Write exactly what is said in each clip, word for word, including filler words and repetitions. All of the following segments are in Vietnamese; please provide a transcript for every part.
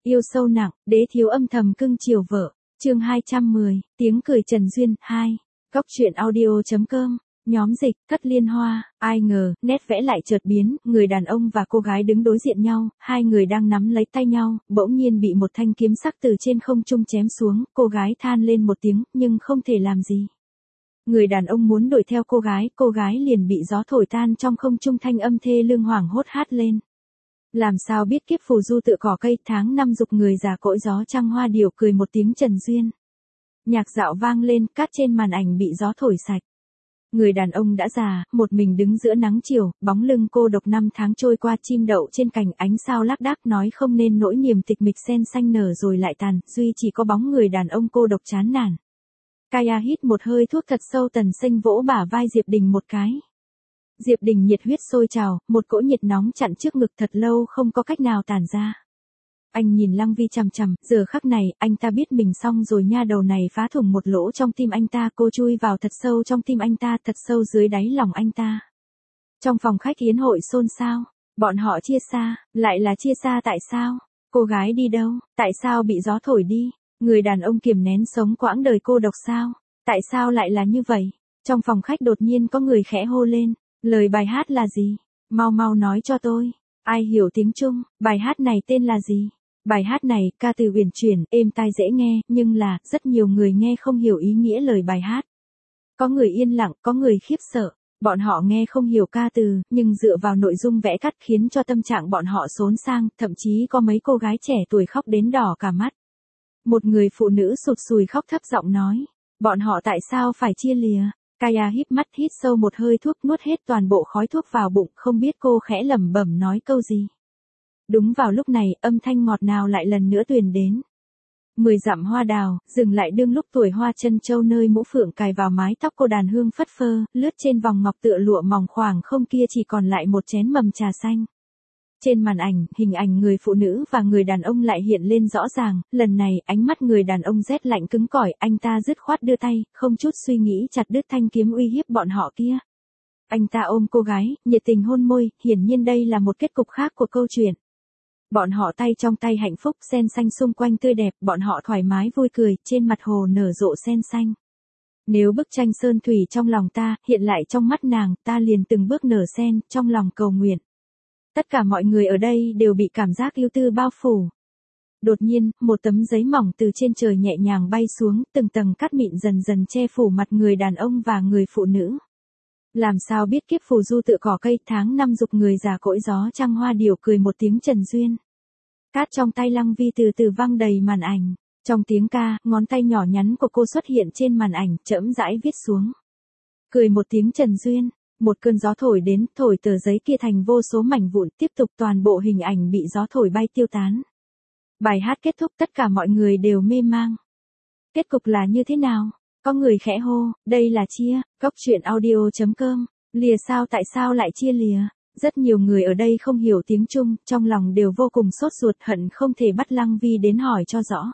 Yêu sâu nặng, đế thiếu âm thầm cưng chiều vợ. Chương hai trăm mười, tiếng cười Trần Duyên, hai. Góc truyện audio.com, nhóm dịch, Thất Liên Hoa, ai ngờ, nét vẽ lại chợt biến, người đàn ông và cô gái đứng đối diện nhau, hai người đang nắm lấy tay nhau, bỗng nhiên bị một thanh kiếm sắc từ trên không trung chém xuống, cô gái than lên một tiếng, nhưng không thể làm gì. Người đàn ông muốn đuổi theo cô gái, cô gái liền bị gió thổi tan trong không trung, thanh âm thê lương hoảng hốt hát lên. Làm sao biết kiếp phù du tựa cỏ cây, tháng năm dục người già cỗi gió trăng hoa điệu, cười một tiếng Trần Duyên. Nhạc dạo vang lên, cát trên màn ảnh bị gió thổi sạch. Người đàn ông đã già, một mình đứng giữa nắng chiều, bóng lưng cô độc, năm tháng trôi qua, chim đậu trên cành, ánh sao lác đác, nói không nên nỗi niềm tịch mịch sen xanh nở rồi lại tàn, duy chỉ có bóng người đàn ông cô độc chán nản. Kaya hít một hơi thuốc thật sâu, Tần Xanh vỗ bả vai Diệp Đình một cái. Diệp Đình nhiệt huyết sôi trào, một cỗ nhiệt nóng chặn trước ngực, thật lâu không có cách nào tản ra. Anh nhìn Lăng Vi chằm chằm, giờ khắc này, anh ta biết mình xong rồi nha, đầu này phá thủng một lỗ trong tim anh ta, cô chui vào thật sâu trong tim anh ta, thật sâu dưới đáy lòng anh ta. Trong phòng khách yến hội xôn xao, bọn họ chia xa, lại là chia xa tại sao? Cô gái đi đâu? Tại sao bị gió thổi đi? Người đàn ông kiềm nén sống quãng đời cô độc sao? Tại sao lại là như vậy? Trong phòng khách đột nhiên có người khẽ hô lên, lời bài hát là gì? Mau mau nói cho tôi. Ai hiểu tiếng Trung? Bài hát này tên là gì? Bài hát này, ca từ uyển chuyển, êm tai dễ nghe, nhưng là, rất nhiều người nghe không hiểu ý nghĩa lời bài hát. Có người yên lặng, có người khiếp sợ. Bọn họ nghe không hiểu ca từ, nhưng dựa vào nội dung vẽ cắt khiến cho tâm trạng bọn họ xốn sang, thậm chí có mấy cô gái trẻ tuổi khóc đến đỏ cả mắt. Một người phụ nữ sụt sùi khóc thấp giọng nói, bọn họ tại sao phải chia lìa? Kaya híp mắt hít sâu một hơi thuốc, nuốt hết toàn bộ khói thuốc vào bụng, không biết cô khẽ lẩm bẩm nói câu gì. Đúng vào lúc này, âm thanh ngọt ngào lại lần nữa truyền đến. Mười dặm hoa đào, dừng lại đương lúc tuổi hoa chân châu, nơi mũ phượng cài vào mái tóc cô, đàn hương phất phơ, lướt trên vòng ngọc tựa lụa mỏng, khoảng không kia chỉ còn lại một chén mầm trà xanh. Trên màn ảnh, hình ảnh người phụ nữ và người đàn ông lại hiện lên rõ ràng, lần này, ánh mắt người đàn ông rét lạnh cứng cỏi, anh ta dứt khoát đưa tay, không chút suy nghĩ chặt đứt thanh kiếm uy hiếp bọn họ kia. Anh ta ôm cô gái, nhiệt tình hôn môi, hiển nhiên đây là một kết cục khác của câu chuyện. Bọn họ tay trong tay hạnh phúc, sen xanh xung quanh tươi đẹp, bọn họ thoải mái vui cười, trên mặt hồ nở rộ sen xanh. Nếu bức tranh sơn thủy trong lòng ta, hiện lại trong mắt nàng, ta liền từng bước nở sen, trong lòng cầu nguyện. Tất cả mọi người ở đây đều bị cảm giác ưu tư bao phủ. Đột nhiên, một tấm giấy mỏng từ trên trời nhẹ nhàng bay xuống, từng tầng cát mịn dần dần che phủ mặt người đàn ông và người phụ nữ. Làm sao biết kiếp phù du tựa cỏ cây, tháng năm dục người già cỗi gió trăng hoa điệu, cười một tiếng Trần Duyên. Cát trong tay Lăng Vi từ từ văng đầy màn ảnh. Trong tiếng ca, ngón tay nhỏ nhắn của cô xuất hiện trên màn ảnh, chậm rãi viết xuống. Cười một tiếng Trần Duyên. Một cơn gió thổi đến, thổi tờ giấy kia thành vô số mảnh vụn, tiếp tục toàn bộ hình ảnh bị gió thổi bay tiêu tán. Bài hát kết thúc, tất cả mọi người đều mê mang. Kết cục là như thế nào? Có người khẽ hô, đây là chia, góc truyện audio.com, lìa sao, tại sao lại chia lìa? Rất nhiều người ở đây không hiểu tiếng Trung, trong lòng đều vô cùng sốt ruột, hận không thể bắt Lăng Vi đến hỏi cho rõ.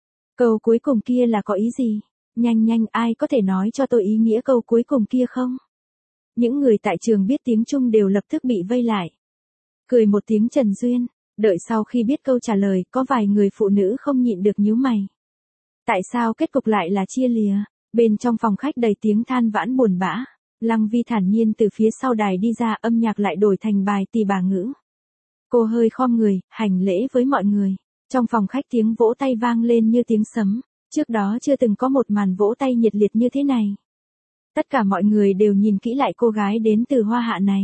Câu cuối cùng kia là có ý gì? Nhanh nhanh, ai có thể nói cho tôi ý nghĩa câu cuối cùng kia không? Những người tại trường biết tiếng Trung đều lập tức bị vây lại. Cười một tiếng Trần Duyên, đợi sau khi biết câu trả lời, có vài người phụ nữ không nhịn được nhíu mày. Tại sao kết cục lại là chia lìa? Bên trong phòng khách đầy tiếng than vãn buồn bã. Lăng Vi thản nhiên từ phía sau đài đi ra, âm nhạc lại đổi thành bài tỳ bà ngữ. Cô hơi khom người, hành lễ với mọi người. Trong phòng khách tiếng vỗ tay vang lên như tiếng sấm. Trước đó chưa từng có một màn vỗ tay nhiệt liệt như thế này. Tất cả mọi người đều nhìn kỹ lại cô gái đến từ Hoa Hạ này.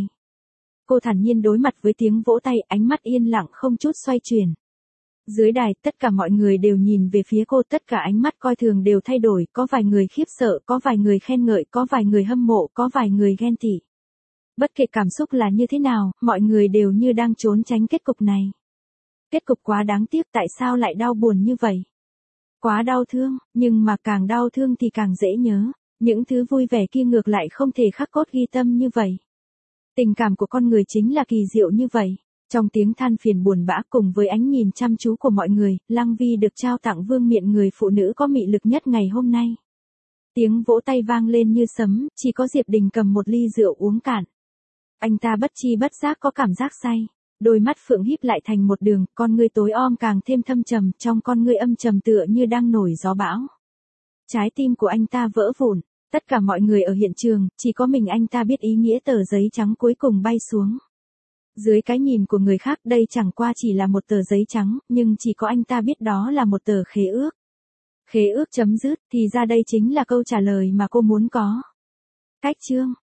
Cô thản nhiên đối mặt với tiếng vỗ tay, ánh mắt yên lặng không chút xoay chuyển. Dưới đài, tất cả mọi người đều nhìn về phía cô, tất cả ánh mắt coi thường đều thay đổi, có vài người khiếp sợ, có vài người khen ngợi, có vài người hâm mộ, có vài người ghen tị. Bất kể cảm xúc là như thế nào, mọi người đều như đang trốn tránh kết cục này. Kết cục quá đáng tiếc, tại sao lại đau buồn như vậy? Quá đau thương, nhưng mà càng đau thương thì càng dễ nhớ. Những thứ vui vẻ kia ngược lại không thể khắc cốt ghi tâm như vậy. Tình cảm của con người chính là kỳ diệu như vậy. Trong tiếng than phiền buồn bã cùng với ánh nhìn chăm chú của mọi người, Lăng Vi được trao tặng vương miện người phụ nữ có mị lực nhất ngày hôm nay. Tiếng vỗ tay vang lên như sấm, chỉ có Diệp Đình cầm một ly rượu uống cạn. Anh ta bất chi bất giác có cảm giác say. Đôi mắt Phượng híp lại thành một đường, con ngươi tối om càng thêm thâm trầm, trong con ngươi âm trầm tựa như đang nổi gió bão. Trái tim của anh ta vỡ vụn, tất cả mọi người ở hiện trường, chỉ có mình anh ta biết ý nghĩa tờ giấy trắng cuối cùng bay xuống. Dưới cái nhìn của người khác đây chẳng qua chỉ là một tờ giấy trắng, nhưng chỉ có anh ta biết đó là một tờ khế ước. Khế ước chấm dứt, thì ra đây chính là câu trả lời mà cô muốn có. Cách chương